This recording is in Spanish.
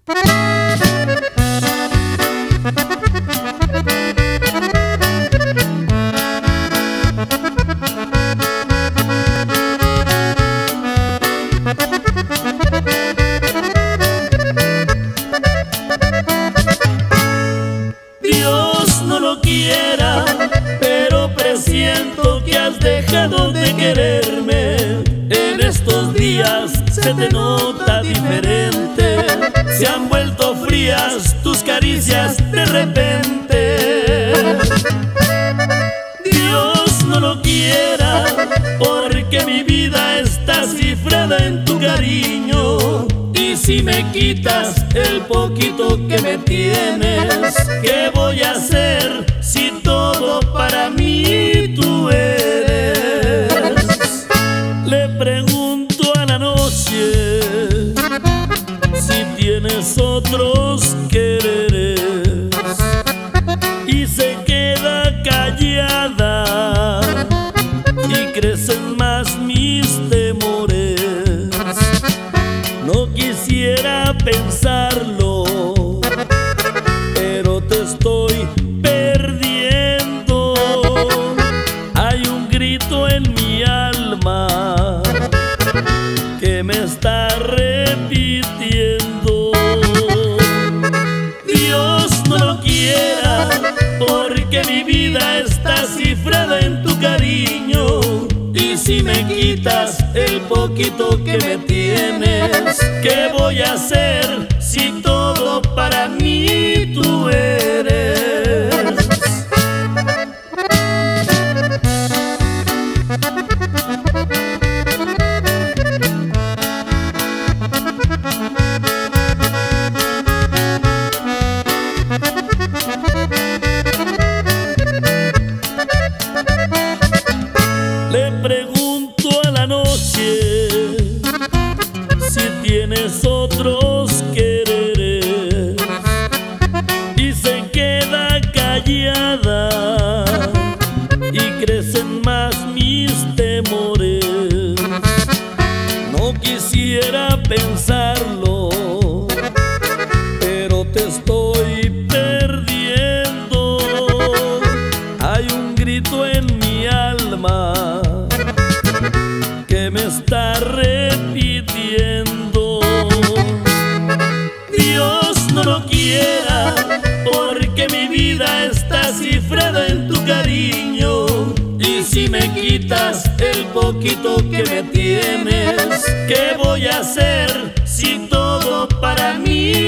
Dios no lo quiera, pero presiento que has dejado de quererme. En estos días se te nota diferente, se han vuelto frías tus caricias de repente. Dios no lo quiera, porque mi vida está cifrada en tu cariño. Y si me quitas el poquito que me tienes, ¿qué voy a hacer si todo para mí tú eres? Le pregunto a la noche si tienes otros quereres, y se queda callada y crecen más mis temores. No quisiera pensarlo, pero te estoy perdiendo. Hay un grito en mi alma que me está repitiendo. Dios no lo quiera, porque mi vida está cifrada en tu cariño. Y si me quitas el poquito que me tienes, ¿qué voy a hacer si todo para mí tú eres? Le pregunto a la noche si tienes otros quereres, y se queda callada y crecen más mis temores. No quisiera pensarlo, pero te estoy perdiendo. Hay un grito en mi alma que me está repitiendo. Dios no lo quiera, porque mi vida está cifrada en tu cariño. Y si me quitas el poquito que me tienes, ¿qué voy a hacer si todo para mí